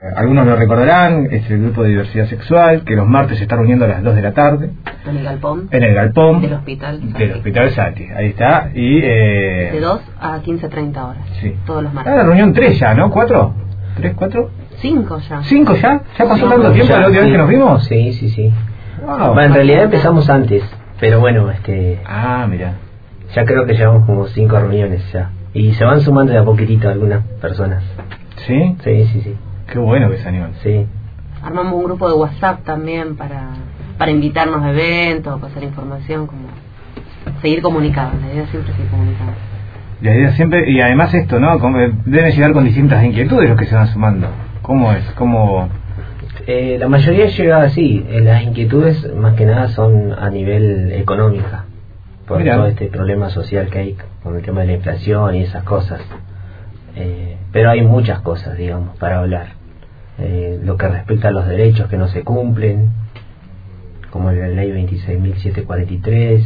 Algunos lo recordarán, es el grupo de diversidad sexual que los martes se está reuniendo a las 2 de la tarde. En el galpón. En el galpón. Del hospital Sati. Del hospital Sati, ahí está. Y, de 2 a 15:30 horas. Sí. Todos los martes. La reunión 3 ya, ¿no? ¿4? ¿3, 4? 5 ya. ¿5 ya? ¿Ya pasó tanto tiempo la última vez que nos vimos? Sí, sí, sí. Wow. Bueno, en realidad empezamos antes, pero bueno, mira. ya creo que llevamos como 5 reuniones ya. Y se van sumando de a poquitito algunas personas. ¿Sí? Sí, sí, sí. Qué bueno que se animan. Sí. Armamos un grupo de WhatsApp también para invitarnos a eventos, pasar información, como seguir comunicados. La idea siempre es seguir comunicados. La idea siempre, y además esto, ¿no? Como deben llegar con distintas inquietudes los que se van sumando. ¿Cómo es? ¿Cómo...? La mayoría llega así. Las inquietudes más que nada son a nivel económica, por Mirá. todo este problema social que hay con el tema de la inflación y esas cosas. Pero hay muchas cosas, digamos, para hablar. Lo que respecta a los derechos que no se cumplen, como la ley 26.743,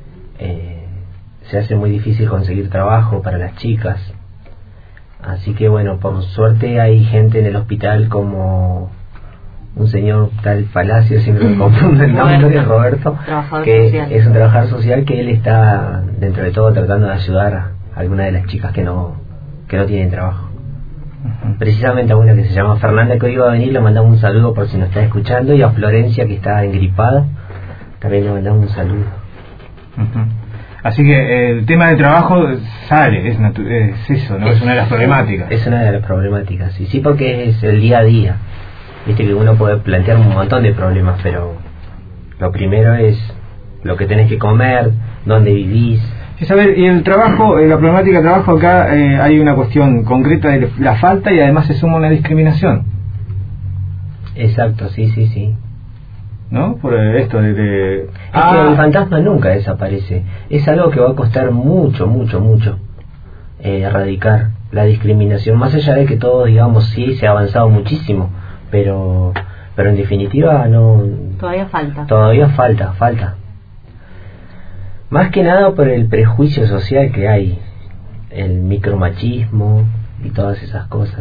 se hace muy difícil conseguir trabajo para las chicas. Así que bueno, por suerte hay gente en el hospital como un señor tal Palacio, siempre me confundo el nombre, Roberto, que social. Es un trabajador social, que él está dentro de todo tratando de ayudar a algunas de las chicas que no tienen trabajo. Precisamente a una que se llama Fernanda, que hoy iba a venir, le mandamos un saludo por si nos está escuchando, y a Florencia, que está engripada, también le mandamos un saludo. Así que el tema del trabajo sale, es eso, ¿no? Es una de las problemáticas. Es una de las problemáticas, sí, porque es el día a día. Viste que uno puede plantear un montón de problemas, pero lo primero es lo que tenés que comer, dónde vivís. Sí, saber, y el trabajo, la problemática del trabajo acá, hay una cuestión concreta de la falta, y además se suma una discriminación. Exacto, sí. ¿No? Por esto de... Es que el fantasma nunca desaparece. Es algo que va a costar mucho erradicar la discriminación, más allá de que todo, digamos, sí se ha avanzado muchísimo, pero en definitiva no... Todavía falta. Más que nada por el prejuicio social que hay, el micromachismo y todas esas cosas.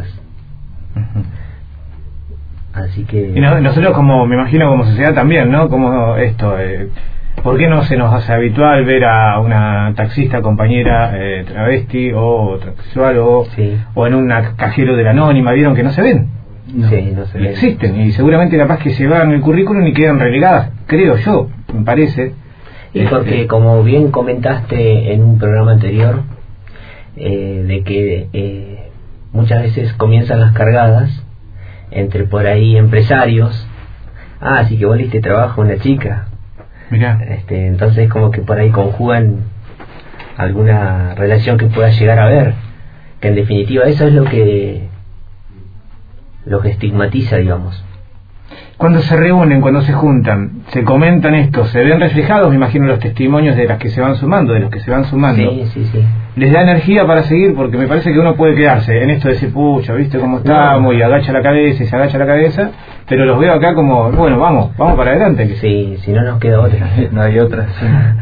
Así que... Y nosotros, como me imagino, como sociedad también, ¿no? Como esto, ¿por qué no se nos hace habitual ver a una taxista compañera travesti o transexual o en un cajero de la Anónima? ¿Vieron que no se ven? No, sí, no se ven. Existen, y seguramente capaz que se van el currículum y quedan relegadas, creo yo, me parece. Y porque, como bien comentaste en un programa anterior, de que muchas veces comienzan las cargadas entre por ahí empresarios. Así que vos le diste trabajo a una chica. Mirá. Entonces como que por ahí conjugan alguna relación que pueda llegar a haber, que en definitiva eso es lo que estigmatiza, digamos. Cuando se reúnen, cuando se juntan, se comentan esto, se ven reflejados, me imagino, los testimonios de las que se van sumando, Sí. Les da energía para seguir, porque me parece que uno puede quedarse en esto de decir, pucha, ¿viste cómo estamos? Y agacha la cabeza y se agacha la cabeza, pero los veo acá como, bueno, vamos para adelante. Sí, si no nos queda otra. No hay otra, sí.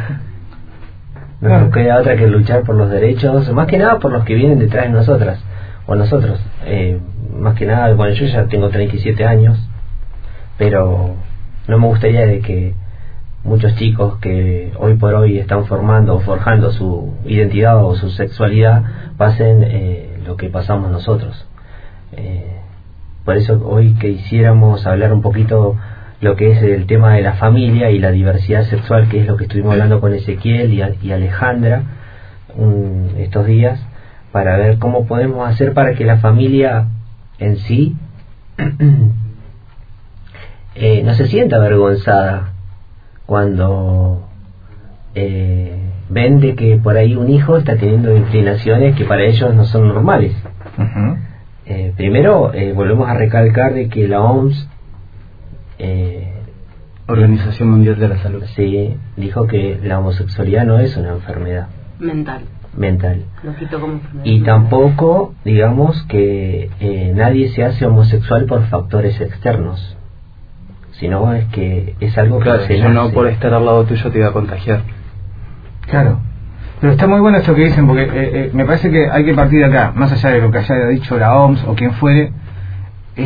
No nos queda otra que luchar por los derechos, más que nada por los que vienen detrás de nosotras, o nosotros. Más que nada, bueno, yo ya tengo 37 años, pero no me gustaría de que muchos chicos que hoy por hoy están formando o forjando su identidad o su sexualidad pasen lo que pasamos nosotros. Por eso hoy quisiéramos hablar un poquito lo que es el tema de la familia y la diversidad sexual, que es lo que estuvimos hablando con Ezequiel y Alejandra estos días, para ver cómo podemos hacer para que la familia en sí no se sienta avergonzada cuando ven de que por ahí un hijo está teniendo inclinaciones que para ellos no son normales. Primero, volvemos a recalcar de que la OMS, Organización Mundial de la Salud, sí, dijo que la homosexualidad no es una enfermedad mental. Y tampoco, digamos, que nadie se hace homosexual por factores externos, sino es que es algo que se yo no por estar al lado tuyo te iba a contagiar. Claro. Pero está muy bueno esto que dicen, porque me parece que hay que partir de acá, más allá de lo que haya dicho la OMS o quien fuere. Es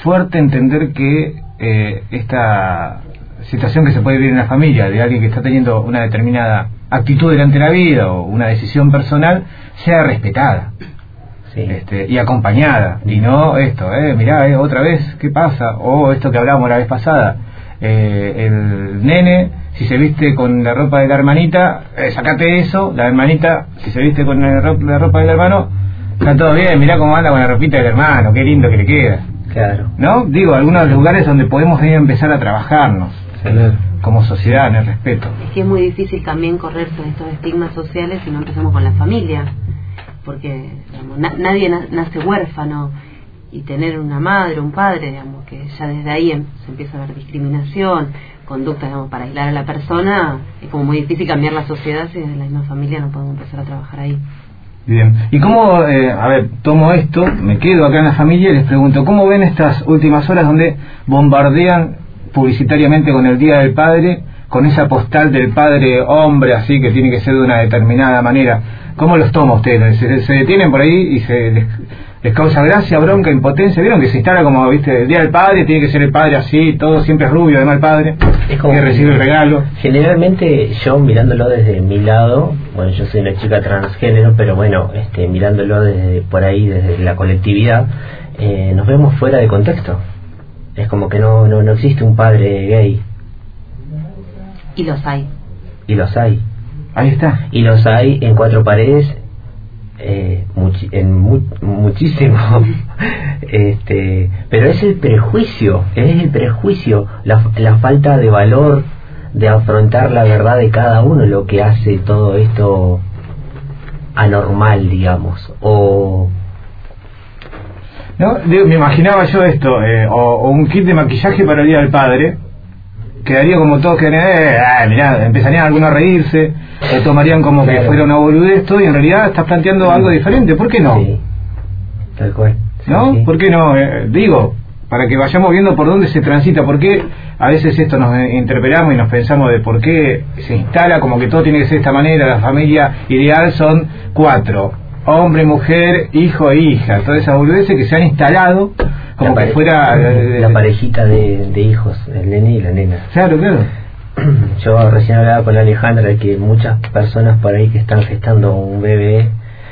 fuerte entender que esta situación que se puede vivir en la familia de alguien que está teniendo una determinada actitud delante de la vida o una decisión personal sea respetada. Sí. Y acompañada, y no esto, mirá, otra vez, ¿qué pasa? O esto que hablábamos la vez pasada, el nene, si se viste con la ropa de la hermanita, sacate eso, la hermanita, si se viste con la ropa del hermano, está todo bien, mirá cómo anda con la ropita del hermano, qué lindo que le queda. Claro. ¿No? Digo, algunos lugares donde podemos empezar a trabajarnos, como sociedad, en el respeto. Es que es muy difícil también correrse de estos estigmas sociales si no empezamos con la familia. Porque digamos, nadie nace huérfano, y tener una madre, un padre, digamos, que ya desde ahí se empieza a ver discriminación, conductas, digamos, para aislar a la persona, es como muy difícil cambiar la sociedad si desde la misma familia no podemos empezar a trabajar ahí. Bien, y cómo, a ver, tomo esto, me quedo acá en la familia y les pregunto, ¿cómo ven estas últimas horas donde bombardean publicitariamente con el Día del Padre, con esa postal del padre hombre así que tiene que ser de una determinada manera? ¿Cómo los toma ustedes? ¿Se detienen por ahí y les causa gracia, bronca, impotencia? ¿Vieron que se instala como, viste, el Día del Padre, tiene que ser el padre así, todo siempre es rubio, además el padre, es como que recibe el regalo? Generalmente yo, mirándolo desde mi lado, bueno, yo soy una chica transgénero, pero bueno, mirándolo desde por ahí, desde la colectividad, nos vemos fuera de contexto. Es como que no existe un padre gay. Y los hay. Y los hay. Ahí está. Y los hay en cuatro paredes, muchísimo. Pero es el prejuicio, la falta de valor de afrontar la verdad de cada uno lo que hace todo esto anormal, digamos. O no, me imaginaba yo esto, o un kit de maquillaje para el Día del Padre. Quedaría como todos que mirá, empezarían algunos a reírse, lo tomarían como que fuera una boludez esto, y en realidad estás planteando algo diferente. ¿Por qué no? Sí, tal cual. Sí, ¿no? Sí. ¿Por qué no? Digo, para que vayamos viendo por dónde se transita, por qué a veces esto nos interpelamos y nos pensamos de por qué se instala como que todo tiene que ser de esta manera, la familia ideal son 4, hombre, mujer, hijo e hija, todas esas boludeces que se han instalado como que fuera la parejita de hijos, el nene y la nena. Claro. Yo recién hablaba con Alejandra de que muchas personas por ahí que están gestando un bebé,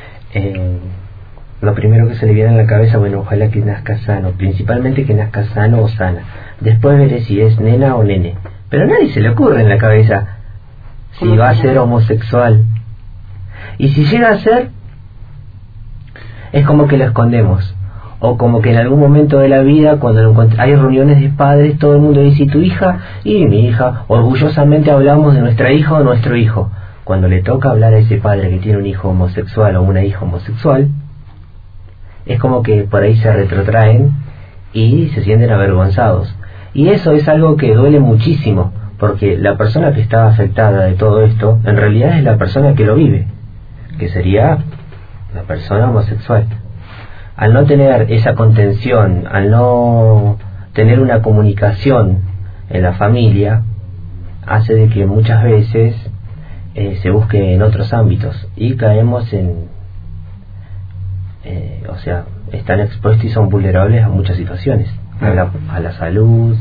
lo primero que se le viene en la cabeza, bueno, ojalá que nazca sano, principalmente que nazca sano o sana. Después veré si es nena o nene. Pero a nadie se le ocurre en la cabeza si va a ser homosexual. Y si llega a ser, es como que lo escondemos. O como que en algún momento de la vida, cuando hay reuniones de padres, todo el mundo dice, ¿y tu hija? Y mi hija. Orgullosamente hablamos de nuestra hija o nuestro hijo. Cuando le toca hablar a ese padre que tiene un hijo homosexual o una hija homosexual, es como que por ahí se retrotraen y se sienten avergonzados. Y eso es algo que duele muchísimo, porque la persona que está afectada de todo esto, en realidad es la persona que lo vive, que sería la persona homosexual. Al no tener esa contención, al no tener una comunicación en la familia, hace de que muchas veces se busque en otros ámbitos y caemos en, están expuestos y son vulnerables a muchas situaciones, a la salud,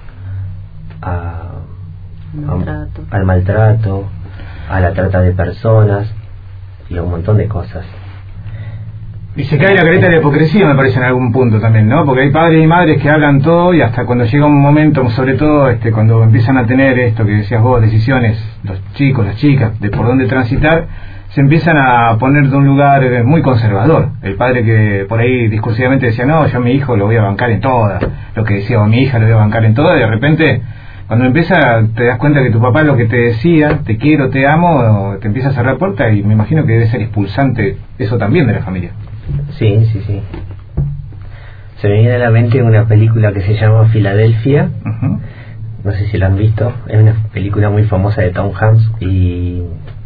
al maltrato, a la trata de personas y a un montón de cosas. Y se cae la careta de la hipocresía, me parece, en algún punto también, ¿no? Porque hay padres y madres que hablan todo y hasta cuando llega un momento, sobre todo cuando empiezan a tener esto que decías vos, decisiones, los chicos, las chicas, de por dónde transitar, se empiezan a poner de un lugar muy conservador. El padre que por ahí discursivamente decía, no, yo a mi hijo lo voy a bancar en todas, lo que decía, a mi hija lo voy a bancar en todas, y de repente, cuando empieza, te das cuenta que tu papá lo que te decía, te quiero, te amo, te empieza a cerrar puertas, y me imagino que debe ser expulsante eso también de la familia. Sí. Se me viene a la mente una película que se llama Filadelfia. Uh-huh. No sé si la han visto. Es una película muy famosa de Tom Hanks y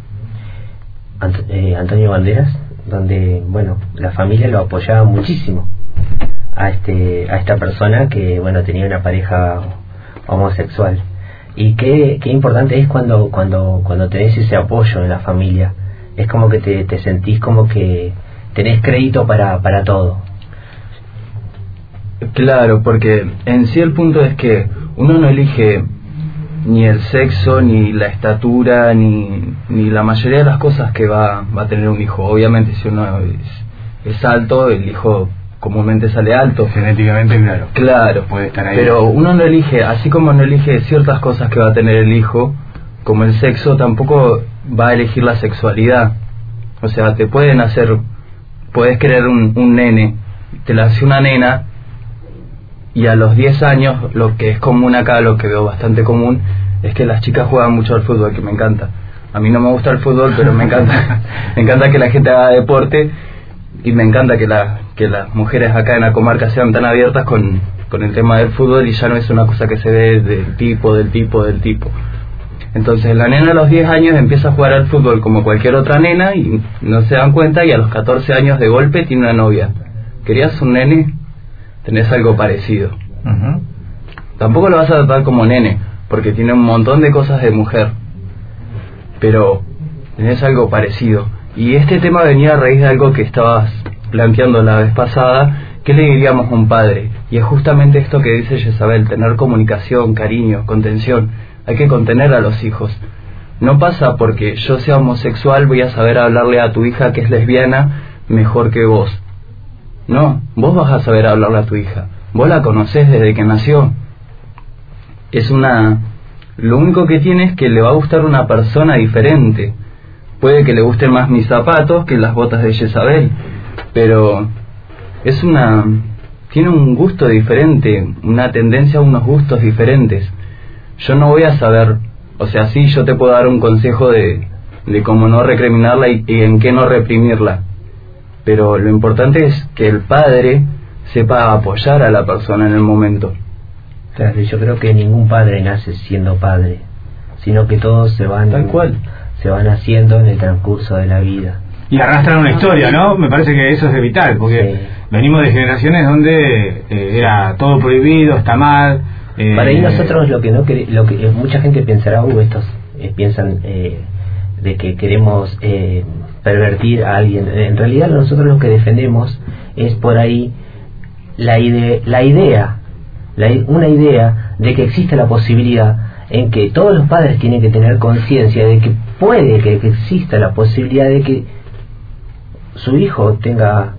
Antonio Banderas, donde, bueno, la familia lo apoyaba muchísimo a esta persona que, bueno, tenía una pareja homosexual. Y qué importante es cuando tenés ese apoyo en la familia. Es como que te sentís como que tenés crédito para todo. Claro, porque en sí el punto es que uno no elige ni el sexo, ni la estatura, ni la mayoría de las cosas que va a tener un hijo. Obviamente si uno es alto, el hijo comúnmente sale alto. Genéticamente, claro. Claro, puede estar ahí. Pero uno no elige, así como no elige ciertas cosas que va a tener el hijo, como el sexo, tampoco va a elegir la sexualidad. O sea, puedes querer un nene, te la hace una nena, y a los 10 años, lo que es común acá, lo que veo bastante común, es que las chicas juegan mucho al fútbol, que me encanta. A mí no me gusta el fútbol, pero me encanta me encanta que la gente haga deporte, y me encanta que las mujeres acá en la comarca sean tan abiertas con el tema del fútbol, y ya no es una cosa que se ve del tipo. Entonces la nena a los 10 años empieza a jugar al fútbol como cualquier otra nena, y no se dan cuenta, y a los 14 años de golpe tiene una novia. ¿Querías un nene? Tenés algo parecido. Uh-huh. Tampoco lo vas a tratar como nene, porque tiene un montón de cosas de mujer, pero tenés algo parecido. Y este tema venía a raíz de algo que estabas planteando la vez pasada. ¿Qué le diríamos a un padre? Y es justamente esto que dice Jezabel: tener comunicación, cariño, contención. Hay que contener a los hijos. No pasa porque yo sea homosexual voy a saber hablarle a tu hija que es lesbiana mejor que vos. No, vos vas a saber hablarle a tu hija. Vos la conocés desde que nació. Lo único que tiene es que le va a gustar una persona diferente. Puede que le gusten más mis zapatos que las botas de Jezabel, pero tiene un gusto diferente, una tendencia a unos gustos diferentes. Yo no voy a saber, o sea, sí, yo te puedo dar un consejo de cómo no recriminarla y en qué no reprimirla, pero lo importante es que el padre sepa apoyar a la persona en el momento. Claro, yo creo que ningún padre nace siendo padre, sino que todos se van haciendo en el transcurso de la vida. Y arrastran una historia, ¿no? Me parece que eso es vital, porque venimos de generaciones donde era todo prohibido, está mal. Para ahí nosotros lo que mucha gente pensará, estos piensan de que queremos pervertir a alguien. En realidad nosotros lo que defendemos es por ahí una idea de que existe la posibilidad en que todos los padres tienen que tener conciencia de que puede que exista la posibilidad de que su hijo tenga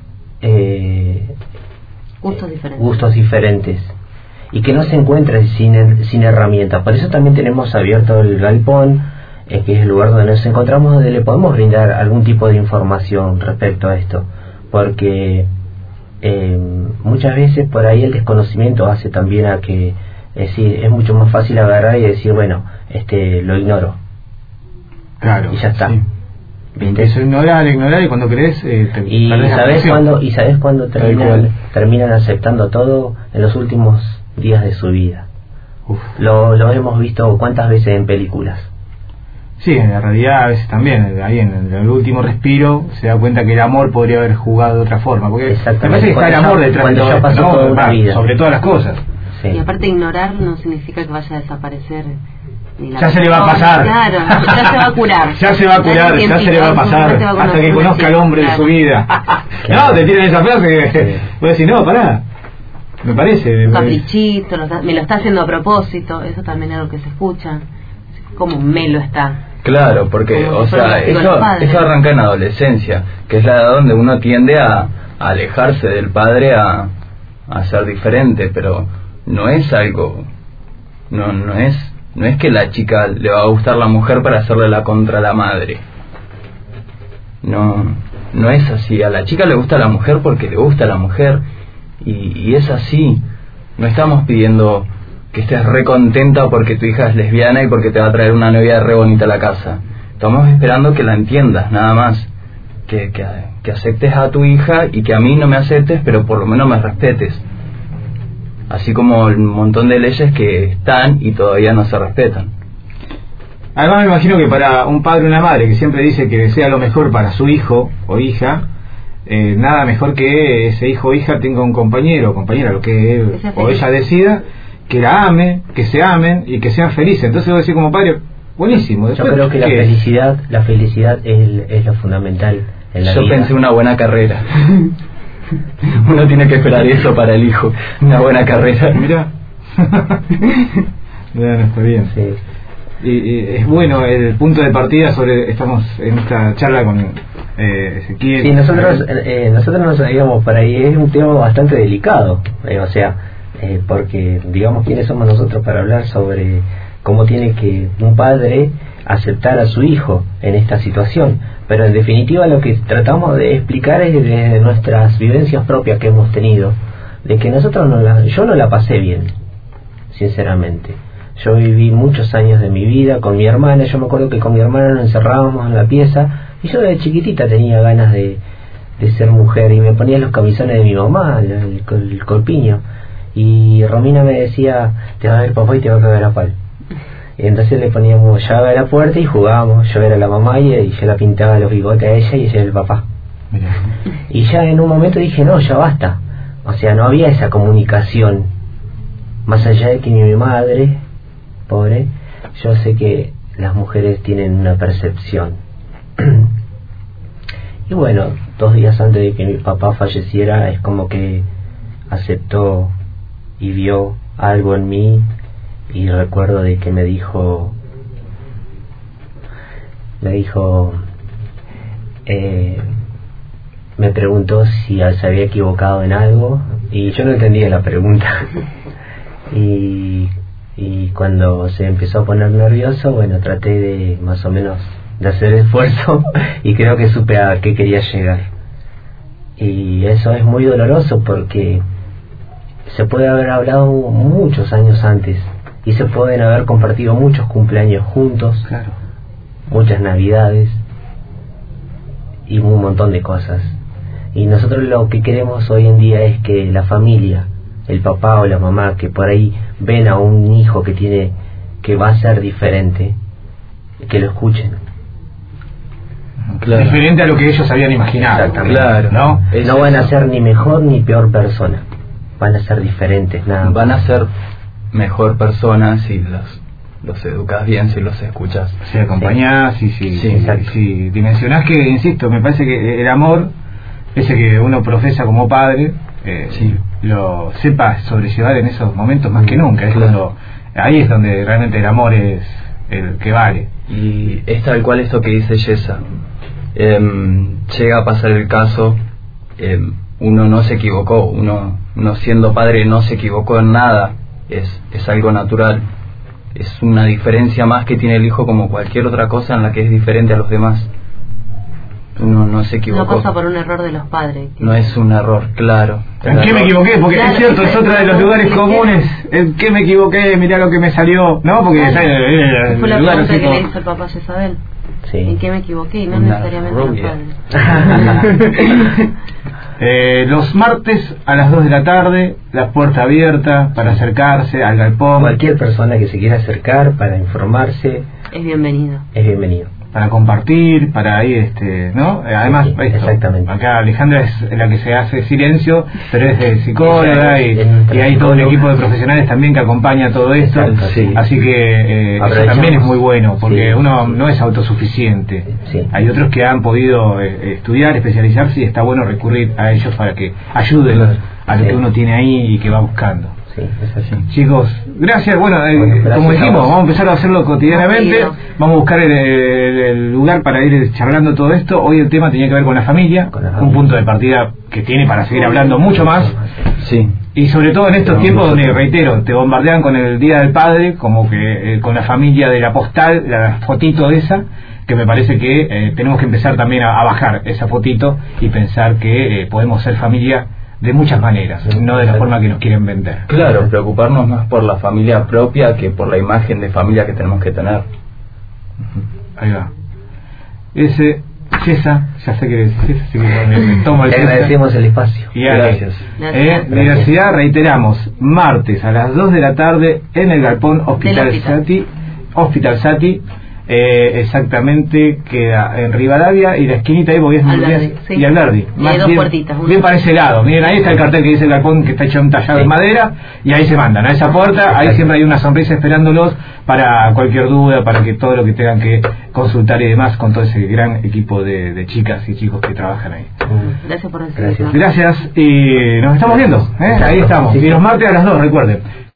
gustos diferentes y que no se encuentre sin herramientas. Por eso también tenemos abierto el galpón, que es el lugar donde nos encontramos, donde le podemos brindar algún tipo de información respecto a esto, porque muchas veces por ahí el desconocimiento hace también a que es mucho más fácil agarrar y decir, bueno, lo ignoro. Claro. Y ya está. Sí. ¿Viste? Eso ignorar y cuando crees sabes cuándo terminan aceptando todo en los últimos días de su vida. Lo hemos visto cuántas veces en películas. Sí, en la realidad a veces también, ahí en el último respiro se da cuenta que el amor podría haber jugado de otra forma, porque me parece que está el amor detrás de todo esto, ¿no? Toda una vida. Sobre todas las cosas. Sí. Y aparte ignorar no significa que vaya a desaparecer. Ya se le va a pasar. Claro, ya se va a curar. Ya se va a curar, ya se le va a pasar hasta que conozca al hombre de su vida. No, te tiran esa frase que voy a decir, no, pará. Me parece. Un caprichito, me lo está haciendo a propósito, eso también es algo que se escucha. Como me lo está. Claro, porque, o sea, eso arranca en adolescencia, que es la edad donde uno tiende a alejarse del padre, a ser diferente, pero no es algo, no es que la chica le va a gustar la mujer para hacerle la contra a la madre. No es así. A la chica le gusta la mujer porque le gusta la mujer, y es así. No estamos pidiendo que estés re contenta porque tu hija es lesbiana y porque te va a traer una novia re bonita a la casa. Estamos esperando que la entiendas, nada más. Que aceptes a tu hija y que a mí no me aceptes, pero por lo menos me respetes. Así como un montón de leyes que están y todavía no se respetan. Además me imagino que para un padre o una madre que siempre dice que desea lo mejor para su hijo o hija, nada mejor que ese hijo o hija tenga un compañero o compañera, lo que él o ella decida, que la ame, que se amen y que sean felices. Entonces voy a decir como padre, buenísimo. Yo creo que la felicidad es lo fundamental en la vida. Yo pensé una buena carrera. Uno tiene que esperar eso para el hijo, una buena carrera. Mira. Bueno, está bien. Sí. Y es bueno el punto de partida estamos en esta charla con Ezequiel. Sí, nosotros nos digamos para ahí, es un tema bastante delicado, porque digamos quiénes somos nosotros para hablar sobre cómo tiene que un padre aceptar a su hijo en esta situación, pero en definitiva lo que tratamos de explicar es desde nuestras vivencias propias que hemos tenido, de que nosotros yo no la pasé bien, sinceramente. Yo viví muchos años de mi vida con mi hermana. Yo me acuerdo que con mi hermana nos encerrábamos en la pieza y yo de chiquitita tenía ganas de ser mujer y me ponía los camisones de mi mamá, el corpiño, y Romina me decía, te va a ver papá y te va a cagar a palo. Y entonces le poníamos llave a la puerta y jugábamos. Yo era la mamá y yo la pintaba los bigotes a ella y ella era el papá. Mirá. Y ya en un momento dije, no, ya basta. O sea, no había esa comunicación, más allá de que mi madre, pobre, yo sé que las mujeres tienen una percepción. Y bueno, 2 días antes de que mi papá falleciera es como que aceptó y vio algo en mí, y recuerdo de que me dijo me preguntó si se había equivocado en algo y yo no entendía la pregunta. Y cuando se empezó a poner nervioso, bueno, traté de más o menos de hacer esfuerzo y creo que supe a qué quería llegar. Y eso es muy doloroso porque se puede haber hablado muchos años antes y se pueden haber compartido muchos cumpleaños juntos, claro, muchas navidades y un montón de cosas. Y nosotros lo que queremos hoy en día es que la familia, el papá o la mamá que por ahí ven a un hijo que va a ser diferente, que lo escuchen. Claro. Diferente a lo que ellos habían imaginado. Exactamente. Claro, ¿no? No van a ser ni mejor ni peor persona, van a ser diferentes, nada. Van a ser mejor personas si los educas bien, si los escuchas, si acompañás, si dimensionás, que insisto, me parece que el amor ese que uno profesa como padre, lo sepa sobrellevar en esos momentos más que nunca. Ahí es donde realmente el amor es el que vale. Y es tal cual esto que dice Yesa. Llega a pasar el caso, uno no se equivocó, uno siendo padre no se equivocó en nada, es algo natural, es una diferencia más que tiene el hijo como cualquier otra cosa en la que es diferente a los demás. Uno no se equivocó. No pasa por un error de los padres. No es un error, claro. ¿En qué me equivoqué? Porque claro, es cierto, es otro de los lugares comunes. ¿En qué me equivoqué? Mirá lo que me salió. No, porque fue la pregunta que le hizo el papá a Isabel. Sí. ¿En qué me equivoqué? Y no necesariamente los padres. Los martes a las 2 de la tarde, la puerta abierta para acercarse al galpón. Cualquier persona que se quiera acercar para informarse es bienvenido. Es bienvenido. Para compartir, para ir, ¿no? Además, sí, exactamente. Acá Alejandra es la que se hace silencio, pero es de psicóloga y hay todo un equipo de profesionales también que acompaña todo esto. Exacto, sí. Así que eso también es muy bueno, porque uno no es autosuficiente. Sí. Hay otros que han podido estudiar, especializarse, y está bueno recurrir a ellos para que ayuden a lo que uno tiene ahí y que va buscando. Sí, es así. Chicos, gracias. Bueno, como dijimos, vamos a empezar a hacerlo cotidianamente. Vamos a buscar el lugar para ir charlando todo esto. Hoy el tema tenía que ver con la familia, un punto de partida que tiene para seguir hablando mucho más. Sí. Y sobre todo en estos tiempos donde, reitero, te bombardean con el Día del Padre, como que con la familia de la postal, la fotito esa, que me parece que tenemos que empezar también a bajar esa fotito y pensar que podemos ser familia de muchas maneras, no de la forma que nos quieren vender. Claro, preocuparnos más por la familia propia que por la imagen de familia que tenemos que tener. Ahí va. César, ya sé que César, así que me tomo el César. Agradecemos el espacio. Y gracias. Universidad, reiteramos, martes a las 2 de la tarde en el galpón Hospital Sati. exactamente queda en Rivadavia y la esquinita ahí, porque es y Alberdi. Dos puertitas. Bien para ese lado. Miren, ahí está el cartel que dice el galpón, que está hecho un tallado de madera, y ahí se mandan a esa puerta. Ahí siempre hay una sonrisa esperándolos para cualquier duda, para que todo lo que tengan que consultar y demás, con todo ese gran equipo de chicas y chicos que trabajan ahí. Gracias por decirlo. Gracias, y nos estamos viendo, ahí estamos. Y los martes a las 2, recuerden.